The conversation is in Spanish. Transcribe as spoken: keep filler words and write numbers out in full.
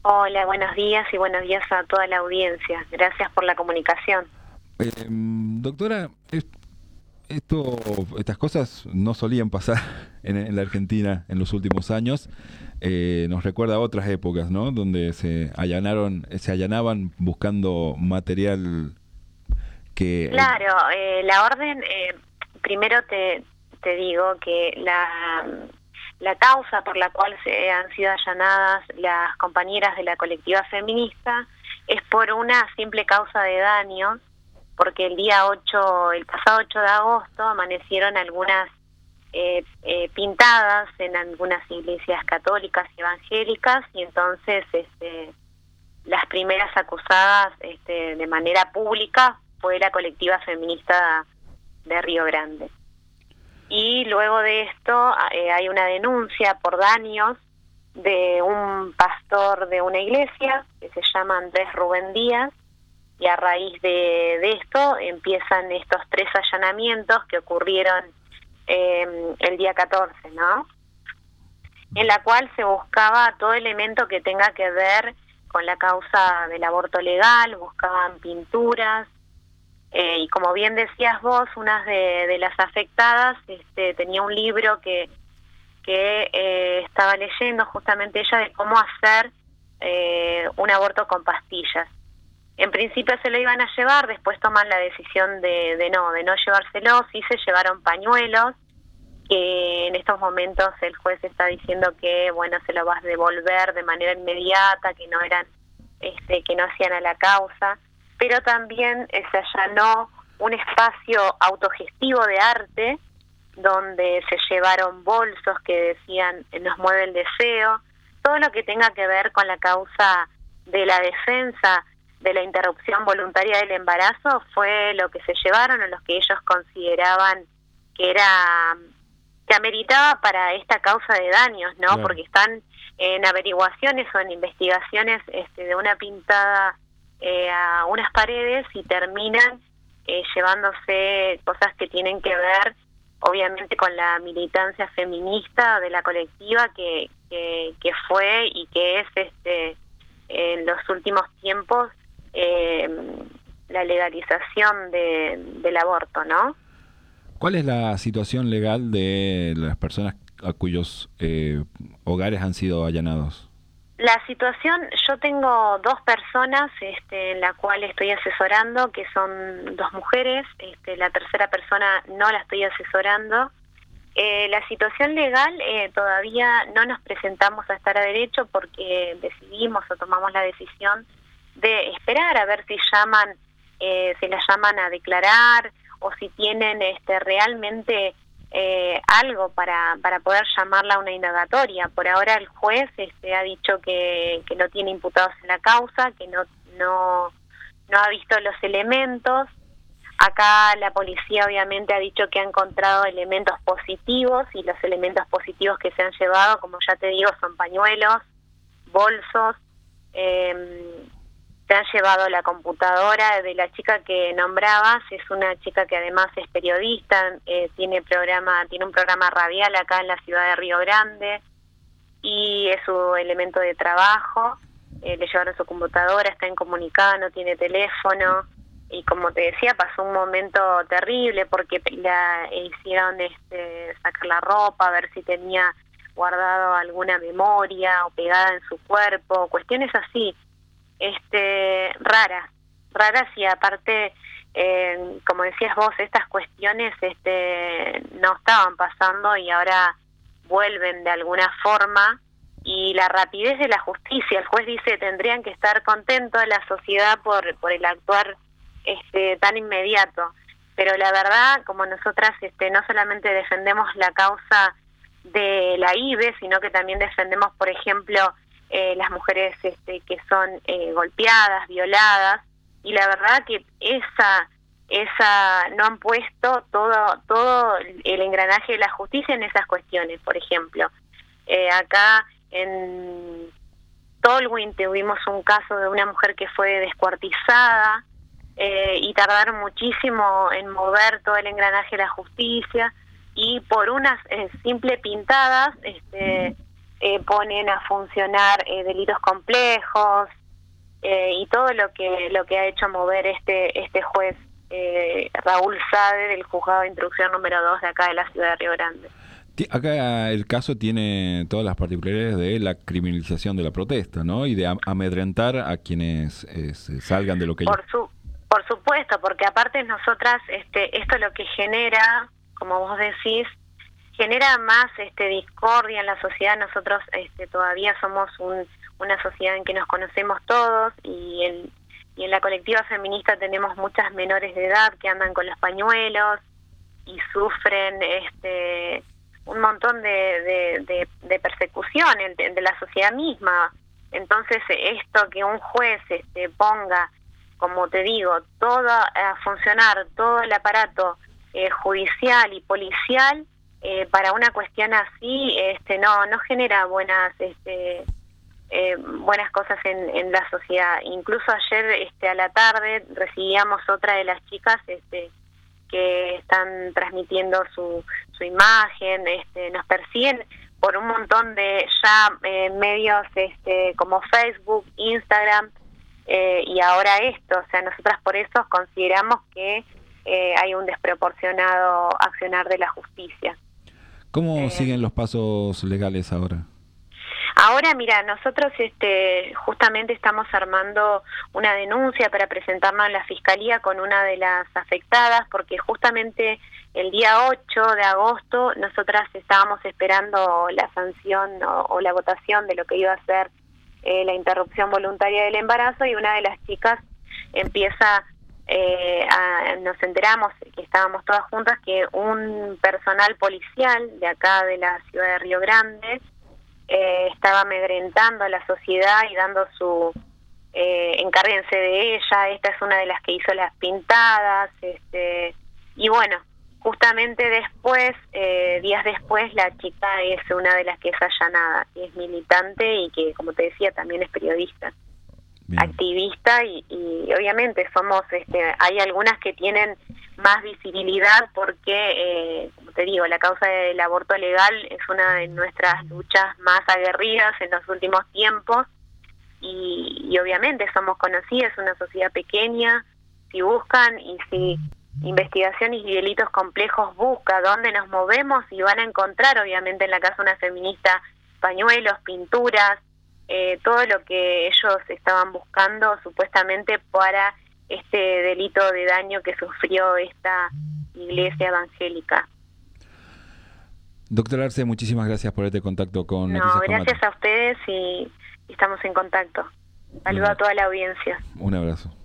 Hola, buenos días y buenos días a toda la audiencia. Gracias por la comunicación. Eh, doctora, es- esto, estas cosas no solían pasar en, en la Argentina en los últimos años. Eh, nos recuerda a otras épocas, ¿no? Donde se allanaron, se allanaban buscando material que... eh, Claro, eh, la orden, eh, primero te, te digo que la, la causa por la cual se han sido allanadas las compañeras de la colectiva feminista es por una simple causa de daños, porque el día ocho, el pasado ocho de agosto, amanecieron algunas eh, eh, pintadas en algunas iglesias católicas y evangélicas, y entonces este, las primeras acusadas este, de manera pública fue la colectiva feminista de Río Grande. Y luego de esto eh, hay una denuncia por daños de un pastor de una iglesia que se llama Andrés Rubén Díaz, y a raíz de, de esto empiezan estos tres allanamientos que ocurrieron eh, el día catorce, ¿no? En la cual se buscaba todo elemento que tenga que ver con la causa del aborto legal, buscaban pinturas, eh, y como bien decías vos, una de, de las afectadas este, tenía un libro que, que eh, estaba leyendo justamente ella de cómo hacer eh, un aborto con pastillas. En principio se lo iban a llevar, después toman la decisión de, de no, de no llevárselo. Sí se llevaron pañuelos, que en estos momentos el juez está diciendo que bueno, se lo vas a devolver de manera inmediata, que no eran, este, que no hacían a la causa, pero también eh, se allanó un espacio autogestivo de arte donde se llevaron bolsos que decían nos mueve el deseo, todo lo que tenga que ver con la causa de la defensa de la interrupción voluntaria del embarazo fue lo que se llevaron, o los que ellos consideraban que era que ameritaba para esta causa de daños, ¿no? Claro. Porque están en averiguaciones o en investigaciones este, de una pintada eh, a unas paredes y terminan eh, llevándose cosas que tienen que ver, obviamente, con la militancia feminista de la colectiva que, que, que fue y que es este en los últimos tiempos eh, la legalización de, del aborto, ¿no? ¿Cuál es la situación legal de las personas a cuyos eh, hogares han sido allanados? La situación, yo tengo dos personas este, en la cual estoy asesorando, que son dos mujeres, este, la tercera persona no la estoy asesorando. Eh, la situación legal eh, todavía no nos presentamos a estar a derecho porque decidimos o tomamos la decisión de esperar a ver si llaman, eh, si las llaman a declarar o si tienen este, realmente eh, algo para, para poder llamarla a una indagatoria. Por ahora el juez este, ha dicho que, que no tiene imputados en la causa, que no, no, no ha visto los elementos. Acá la policía obviamente ha dicho que ha encontrado elementos positivos, y los elementos positivos que se han llevado, como ya te digo, son pañuelos, bolsos, eh, se han llevado la computadora de la chica que nombrabas. Es una chica que además es periodista, eh, tiene programa, tiene un programa radial acá en la ciudad de Río Grande, y es su elemento de trabajo. Eh, le llevaron su computadora, está incomunicada, no tiene teléfono. Y como te decía, pasó un momento terrible porque la hicieron este, sacar la ropa, a ver si tenía guardado alguna memoria o pegada en su cuerpo, cuestiones así, este, raras, raras y aparte, eh, como decías vos, estas cuestiones este, no estaban pasando y ahora vuelven de alguna forma. Y la rapidez de la justicia, el juez dice, tendrían que estar contentos de la sociedad por, por el actuar este tan inmediato, pero la verdad, como nosotras este no solamente defendemos la causa de la I B E, sino que también defendemos, por ejemplo, eh, las mujeres este que son eh, golpeadas, violadas, y la verdad que esa esa no han puesto todo todo el engranaje de la justicia en esas cuestiones. Por ejemplo, eh, acá en Tolwyn tuvimos un caso de una mujer que fue descuartizada, Eh, y tardaron muchísimo en mover todo el engranaje de la justicia, y por unas eh, simples pintadas este, eh, ponen a funcionar eh, delitos complejos eh, y todo lo que lo que ha hecho mover este este juez eh, Raúl Sade del juzgado de instrucción número dos de acá de la ciudad de Río Grande. Acá el caso tiene todas las particularidades de la criminalización de la protesta, ¿no? Y de amedrentar a quienes eh, salgan de lo que... Por, su, por supuesto, porque aparte nosotras, este, esto lo que genera, como vos decís, genera más este, discordia en la sociedad. Nosotros este, todavía somos un, una sociedad en que nos conocemos todos y en, y en la colectiva feminista tenemos muchas menores de edad que andan con los pañuelos y sufren... este un montón de, de, de, de persecución de, de la sociedad misma. Entonces esto que un juez este, ponga, como te digo, todo a funcionar, todo el aparato eh, judicial y policial eh, para una cuestión así, este no no genera buenas este eh, buenas cosas en, en la sociedad. Incluso ayer este a la tarde recibíamos otra de las chicas este que están transmitiendo su, su imagen, este, nos persiguen por un montón de ya eh, medios este, como Facebook, Instagram eh, y ahora esto. O sea, nosotras por eso consideramos que eh, hay un desproporcionado accionar de la justicia. ¿Cómo eh, siguen los pasos legales ahora? Ahora, mira, nosotros este, justamente estamos armando una denuncia para presentarnos en la Fiscalía con una de las afectadas, porque justamente el día ocho de agosto nosotras estábamos esperando la sanción o, o la votación de lo que iba a ser eh, la interrupción voluntaria del embarazo, y una de las chicas empieza, eh, a, nos enteramos que estábamos todas juntas, que un personal policial de acá de la ciudad de Río Grande Eh, estaba amedrentando a la sociedad y dando su eh, encárguense de ella, esta es una de las que hizo las pintadas, este y bueno, justamente después, eh, días después, la chica es una de las que es allanada, que es militante y que, como te decía, también es periodista. Bien. Activista y, y obviamente somos, este, hay algunas que tienen más visibilidad porque, eh, como te digo, la causa del aborto legal es una de nuestras luchas más aguerridas en los últimos tiempos y, y obviamente somos conocidas, una sociedad pequeña. Si buscan y si Investigación y Delitos Complejos busca dónde nos movemos, y van a encontrar obviamente en la casa una feminista pañuelos, pinturas, Eh, todo lo que ellos estaban buscando supuestamente para este delito de daño que sufrió esta iglesia evangélica. Doctora Arce, muchísimas gracias por este contacto con No, Noticias gracias Combate. a ustedes y, y estamos en contacto. Saludo a toda la audiencia. Un abrazo.